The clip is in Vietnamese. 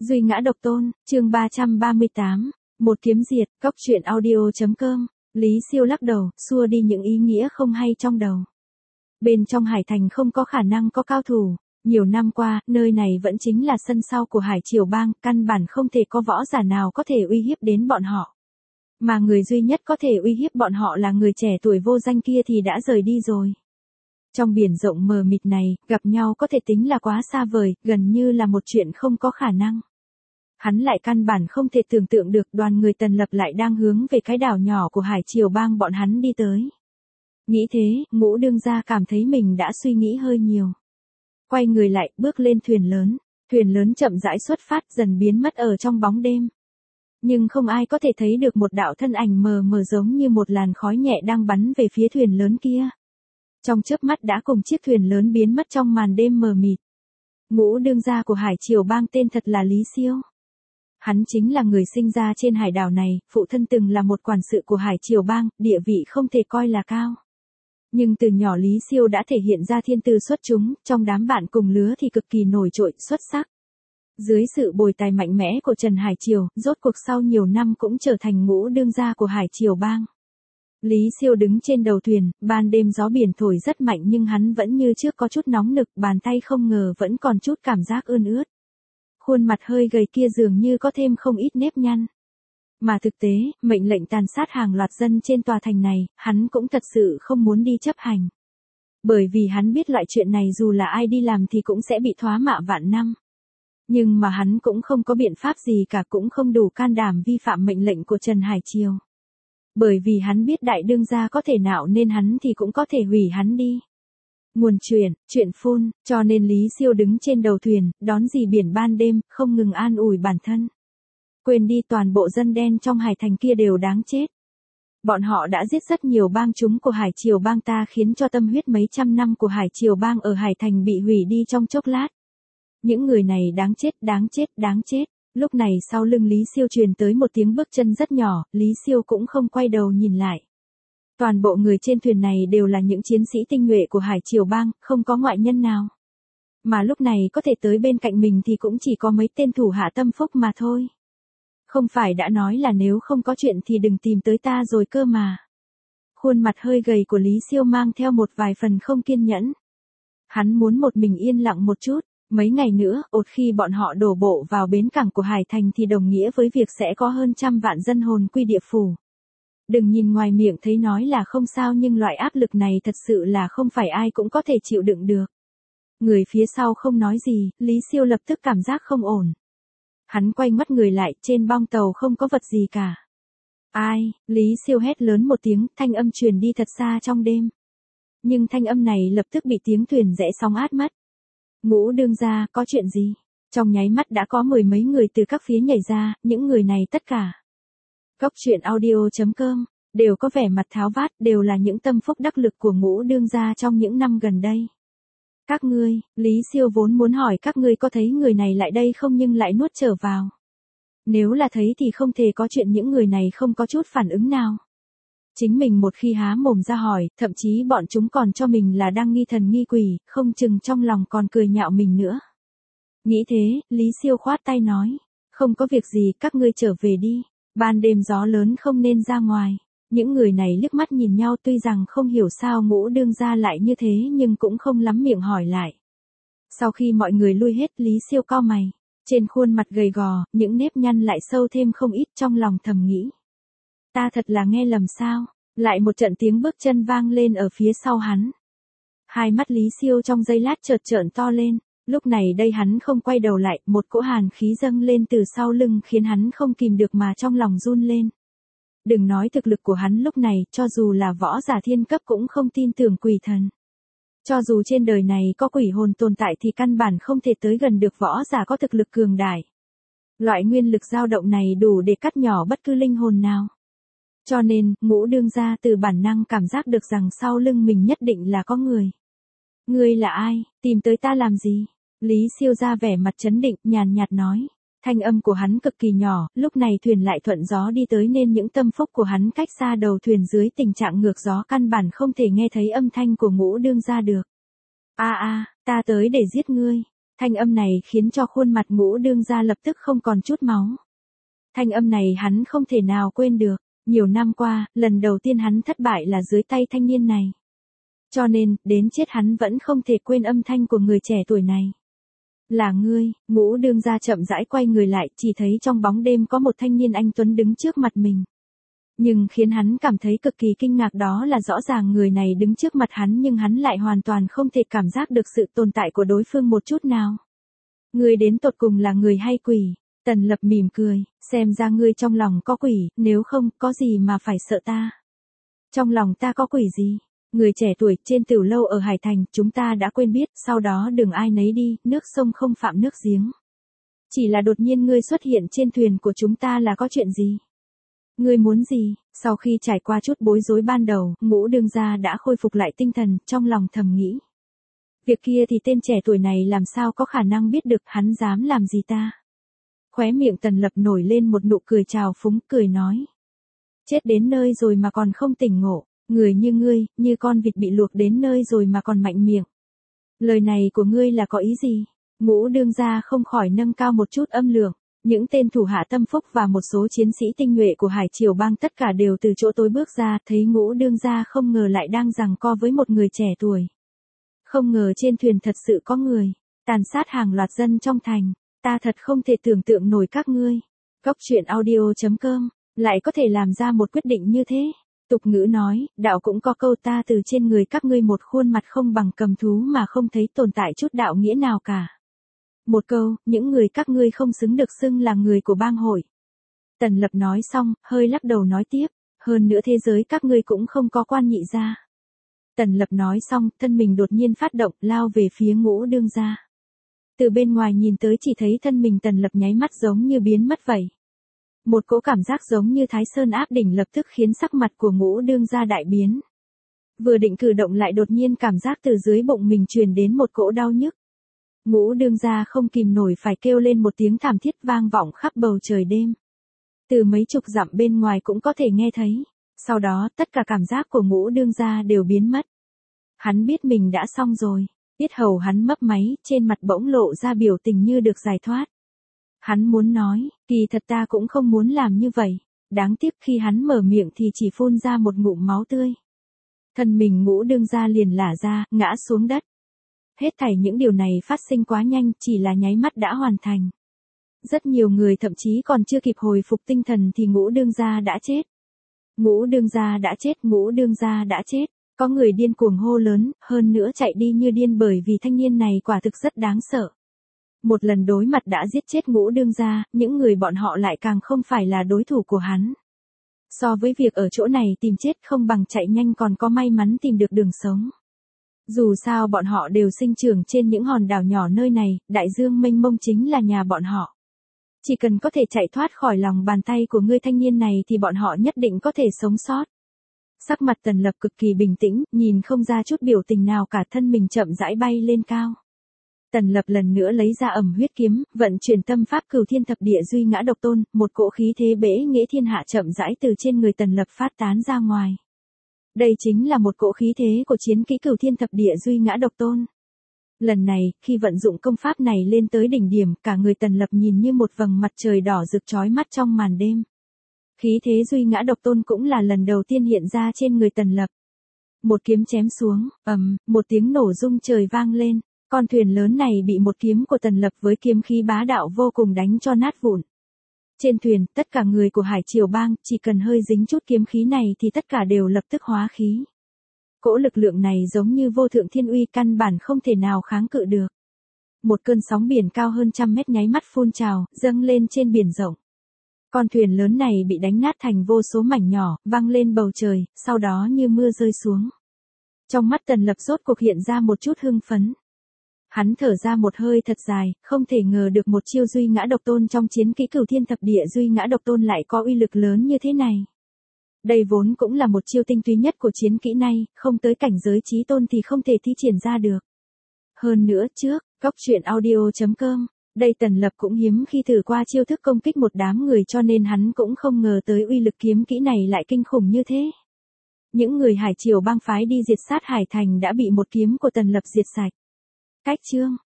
Duy ngã độc tôn, chương 338, một kiếm diệt, góc truyện audio.com, Lý Siêu lắc đầu, xua đi những ý nghĩa không hay trong đầu. Bên trong Hải Thành không có khả năng có cao thủ, nhiều năm qua, nơi này vẫn chính là sân sau của Hải Triều Bang, căn bản không thể có võ giả nào có thể uy hiếp đến bọn họ. Mà người duy nhất có thể uy hiếp bọn họ là người trẻ tuổi vô danh kia thì đã rời đi rồi. Trong biển rộng mờ mịt này, gặp nhau có thể tính là quá xa vời, gần như là một chuyện không có khả năng. Hắn lại căn bản không thể tưởng tượng được đoàn người Tần Lập lại đang hướng về cái đảo nhỏ của Hải Triều Bang bọn hắn đi tới. Nghĩ thế, Ngũ đương gia cảm thấy mình đã suy nghĩ hơi nhiều. Quay người lại, bước lên thuyền lớn chậm rãi xuất phát dần biến mất ở trong bóng đêm. Nhưng không ai có thể thấy được một đạo thân ảnh mờ mờ giống như một làn khói nhẹ đang bắn về phía thuyền lớn kia. Trong chớp mắt đã cùng chiếc thuyền lớn biến mất trong màn đêm mờ mịt. Ngũ đương gia của Hải Triều Bang tên thật là Lý Siêu. Hắn chính là người sinh ra trên hải đảo này, phụ thân từng là một quản sự của Hải Triều Bang, địa vị không thể coi là cao. Nhưng từ nhỏ Lý Siêu đã thể hiện ra thiên tư xuất chúng, trong đám bạn cùng lứa thì cực kỳ nổi trội, xuất sắc. Dưới sự bồi tài mạnh mẽ của Trần Hải Triều, rốt cuộc sau nhiều năm cũng trở thành ngũ đương gia của Hải Triều Bang. Lý Siêu đứng trên đầu thuyền, ban đêm gió biển thổi rất mạnh nhưng hắn vẫn như trước có chút nóng nực, bàn tay không ngờ vẫn còn chút cảm giác ươn ướt. Khuôn mặt hơi gầy kia dường như có thêm không ít nếp nhăn. Mà thực tế, mệnh lệnh tàn sát hàng loạt dân trên tòa thành này, hắn cũng thật sự không muốn đi chấp hành. Bởi vì hắn biết loại chuyện này dù là ai đi làm thì cũng sẽ bị thóa mạ vạn năm. Nhưng mà hắn cũng không có biện pháp gì cả, cũng không đủ can đảm vi phạm mệnh lệnh của Trần Hải Triều. Bởi vì hắn biết đại đương gia có thể nạo nên hắn thì cũng có thể hủy hắn đi. Nguồn chuyện phun, cho nên Lý Siêu đứng trên đầu thuyền, đón dì biển ban đêm, không ngừng an ủi bản thân. Quên đi toàn bộ dân đen trong Hải Thành kia đều đáng chết. Bọn họ đã giết rất nhiều bang chúng của Hải Triều Bang ta khiến cho tâm huyết mấy trăm năm của Hải Triều Bang ở Hải Thành bị hủy đi trong chốc lát. Những người này đáng chết, đáng chết, đáng chết. Lúc này sau lưng Lý Siêu truyền tới một tiếng bước chân rất nhỏ, Lý Siêu cũng không quay đầu nhìn lại. Toàn bộ người trên thuyền này đều là những chiến sĩ tinh nhuệ của Hải Triều Bang, không có ngoại nhân nào. Mà lúc này có thể tới bên cạnh mình thì cũng chỉ có mấy tên thủ hạ tâm phúc mà thôi. Không phải đã nói là nếu không có chuyện thì đừng tìm tới ta rồi cơ mà. Khuôn mặt hơi gầy của Lý Siêu mang theo một vài phần không kiên nhẫn. Hắn muốn một mình yên lặng một chút. Mấy ngày nữa, khi bọn họ đổ bộ vào bến cảng của Hải Thành thì đồng nghĩa với việc sẽ có hơn 100 vạn dân hồn quy địa phủ. Đừng nhìn ngoài miệng thấy nói là không sao nhưng loại áp lực này thật sự là không phải ai cũng có thể chịu đựng được. Người phía sau không nói gì, Lý Siêu lập tức cảm giác không ổn. Hắn quay mắt người lại, trên bong tàu không có vật gì cả. Ai? Lý Siêu hét lớn một tiếng, thanh âm truyền đi thật xa trong đêm. Nhưng thanh âm này lập tức bị tiếng thuyền rẽ sóng át mất. Ngũ đương gia, có chuyện gì? Trong nháy mắt đã có mười mấy người từ các phía nhảy ra, những người này tất cả. Góc truyện audio.com, đều có vẻ mặt tháo vát, đều là những tâm phúc đắc lực của ngũ đương gia trong những năm gần đây. Các ngươi, Lý Siêu vốn muốn hỏi các ngươi có thấy người này lại đây không nhưng lại nuốt trở vào. Nếu là thấy thì không thể có chuyện những người này không có chút phản ứng nào. Chính mình một khi há mồm ra hỏi, thậm chí bọn chúng còn cho mình là đang nghi thần nghi quỷ, không chừng trong lòng còn cười nhạo mình nữa. Nghĩ thế, Lý Siêu khoát tay nói, không có việc gì, các ngươi trở về đi, ban đêm gió lớn không nên ra ngoài. Những người này liếc mắt nhìn nhau tuy rằng không hiểu sao ngũ đương gia lại như thế nhưng cũng không lắm miệng hỏi lại. Sau khi mọi người lui hết Lý Siêu cau mày, trên khuôn mặt gầy gò, những nếp nhăn lại sâu thêm không ít trong lòng thầm nghĩ. Ta thật là nghe lầm sao, lại một trận tiếng bước chân vang lên ở phía sau hắn. Hai mắt Lý Siêu trong giây lát chợt trợn to lên, lúc này đây hắn không quay đầu lại, một cỗ hàn khí dâng lên từ sau lưng khiến hắn không kìm được mà trong lòng run lên. Đừng nói thực lực của hắn lúc này, cho dù là võ giả thiên cấp cũng không tin tưởng quỷ thần. Cho dù trên đời này có quỷ hồn tồn tại thì căn bản không thể tới gần được võ giả có thực lực cường đại. Loại nguyên lực dao động này đủ để cắt nhỏ bất cứ linh hồn nào. Cho nên, ngũ đương gia từ bản năng cảm giác được rằng sau lưng mình nhất định là có người. Ngươi là ai, tìm tới ta làm gì? Lý Siêu ra vẻ mặt trấn định, nhàn nhạt nói. Thanh âm của hắn cực kỳ nhỏ, lúc này thuyền lại thuận gió đi tới nên những tâm phúc của hắn cách xa đầu thuyền dưới tình trạng ngược gió căn bản không thể nghe thấy âm thanh của ngũ đương gia được. Ta tới để giết ngươi. Thanh âm này khiến cho khuôn mặt Ngũ Đương gia lập tức không còn chút máu. Thanh âm này hắn không thể nào quên được, nhiều năm qua, lần đầu tiên hắn thất bại là dưới tay thanh niên này. Cho nên, đến chết hắn vẫn không thể quên âm thanh của người trẻ tuổi này. Là ngươi, Ngũ Đương gia chậm rãi quay người lại, chỉ thấy trong bóng đêm có một thanh niên anh tuấn đứng trước mặt mình. Nhưng khiến hắn cảm thấy cực kỳ kinh ngạc đó là rõ ràng người này đứng trước mặt hắn nhưng hắn lại hoàn toàn không thể cảm giác được sự tồn tại của đối phương một chút nào. Ngươi đến tột cùng là người hay quỷ? Tần Lập mỉm cười, xem ra ngươi trong lòng có quỷ, nếu không, có gì mà phải sợ ta? Trong lòng ta có quỷ gì? Người trẻ tuổi trên tiểu lâu ở Hải Thành, chúng ta đã quên biết, sau đó đừng ai nấy đi, nước sông không phạm nước giếng. Chỉ là đột nhiên ngươi xuất hiện trên thuyền của chúng ta là có chuyện gì? Ngươi muốn gì? Sau khi trải qua chút bối rối ban đầu, Ngũ Đương gia đã khôi phục lại tinh thần, trong lòng thầm nghĩ. Việc kia thì tên trẻ tuổi này làm sao có khả năng biết được, hắn dám làm gì ta? Khóe miệng Tần Lập nổi lên một nụ cười trào phúng, cười nói. Chết đến nơi rồi mà còn không tỉnh ngộ, người như ngươi, như con vịt bị luộc đến nơi rồi mà còn mạnh miệng. Lời này của ngươi là có ý gì? Ngũ Đương gia không khỏi nâng cao một chút âm lượng. Những tên thủ hạ tâm phúc và một số chiến sĩ tinh nhuệ của Hải Triều Bang tất cả đều từ chỗ tối bước ra, thấy Ngũ Đương gia không ngờ lại đang giằng co với một người trẻ tuổi. Không ngờ trên thuyền thật sự có người, tàn sát hàng loạt dân trong thành, ta thật không thể tưởng tượng nổi các ngươi. Cốc truyện audio.com, lại có thể làm ra một quyết định như thế. Tục ngữ nói, đạo cũng có câu ta từ trên người các ngươi một khuôn mặt không bằng cầm thú mà không thấy tồn tại chút đạo nghĩa nào cả. Một câu, những người các ngươi không xứng được xưng là người của bang hội. Tần Lập nói xong, hơi lắc đầu nói tiếp, hơn nữa thế giới các ngươi cũng không có quan nhị gia. Tần Lập nói xong, thân mình đột nhiên phát động, lao về phía Ngũ Đương gia. Từ bên ngoài nhìn tới chỉ thấy thân mình Tần Lập nháy mắt giống như biến mất vậy. Một cỗ cảm giác giống như Thái Sơn áp đỉnh lập tức khiến sắc mặt của Ngũ Đương gia đại biến. Vừa định cử động lại đột nhiên cảm giác từ dưới bụng mình truyền đến một cỗ đau nhức. Ngũ Đương gia không kìm nổi phải kêu lên một tiếng thảm thiết vang vọng khắp bầu trời đêm. Từ mấy chục dặm bên ngoài cũng có thể nghe thấy. Sau đó, tất cả cảm giác của Ngũ Đương gia đều biến mất. Hắn biết mình đã xong rồi. Yết hầu hắn mấp máy, trên mặt bỗng lộ ra biểu tình như được giải thoát. Hắn muốn nói, kỳ thật ta cũng không muốn làm như vậy. Đáng tiếc khi hắn mở miệng thì chỉ phun ra một ngụm máu tươi. Thân mình Ngũ Đương gia liền lả ra, ngã xuống đất. Hết thảy những điều này phát sinh quá nhanh, chỉ là nháy mắt đã hoàn thành. Rất nhiều người thậm chí còn chưa kịp hồi phục tinh thần thì Ngũ Đương gia đã chết. Ngũ Đương gia đã chết, Ngũ Đương gia đã chết. Có người điên cuồng hô lớn, hơn nữa chạy đi như điên bởi vì thanh niên này quả thực rất đáng sợ. Một lần đối mặt đã giết chết Ngũ Đương gia, những người bọn họ lại càng không phải là đối thủ của hắn. So với việc ở chỗ này tìm chết không bằng chạy nhanh còn có may mắn tìm được đường sống. Dù sao bọn họ đều sinh trưởng trên những hòn đảo nhỏ nơi này, đại dương mênh mông chính là nhà bọn họ. Chỉ cần có thể chạy thoát khỏi lòng bàn tay của người thanh niên này thì bọn họ nhất định có thể sống sót. Sắc mặt Tần Lập cực kỳ bình tĩnh, nhìn không ra chút biểu tình nào cả, thân mình chậm rãi bay lên cao. Tần Lập lần nữa lấy ra ẩm huyết kiếm, vận chuyển tâm pháp Cửu Thiên Thập Địa Duy Ngã Độc Tôn, một cỗ khí thế bẽ nghĩa thiên hạ chậm rãi từ trên người Tần Lập phát tán ra ngoài. Đây chính là một cỗ khí thế của chiến kỹ Cửu Thiên Thập Địa Duy Ngã Độc Tôn. Lần này, khi vận dụng công pháp này lên tới đỉnh điểm, cả người Tần Lập nhìn như một vầng mặt trời đỏ rực chói mắt trong màn đêm. Khí thế Duy Ngã Độc Tôn cũng là lần đầu tiên hiện ra trên người Tần Lập. Một kiếm chém xuống, một tiếng nổ rung trời vang lên, con thuyền lớn này bị một kiếm của Tần Lập với kiếm khí bá đạo vô cùng đánh cho nát vụn. Trên thuyền, tất cả người của Hải Triều Bang, chỉ cần hơi dính chút kiếm khí này thì tất cả đều lập tức hóa khí. Cỗ lực lượng này giống như vô thượng thiên uy, căn bản không thể nào kháng cự được. Một cơn sóng biển cao hơn 100 mét nháy mắt phun trào, dâng lên trên biển rộng. Con thuyền lớn này bị đánh nát thành vô số mảnh nhỏ, văng lên bầu trời, sau đó như mưa rơi xuống. Trong mắt Tần Lập rốt cuộc hiện ra một chút hưng phấn. Hắn thở ra một hơi thật dài, không thể ngờ được một chiêu Duy Ngã Độc Tôn trong chiến kỹ Cửu Thiên Thập Địa Duy Ngã Độc Tôn lại có uy lực lớn như thế này. Đây vốn cũng là một chiêu tinh túy nhất của chiến kỹ này, không tới cảnh giới chí tôn thì không thể thi triển ra được. Hơn nữa trước, Cốc truyện audio.com, đây Tần Lập cũng hiếm khi thử qua chiêu thức công kích một đám người cho nên hắn cũng không ngờ tới uy lực kiếm kỹ này lại kinh khủng như thế. Những người Hải Triều Bang phái đi diệt sát Hải Thành đã bị một kiếm của Tần Lập diệt sạch. Cách chương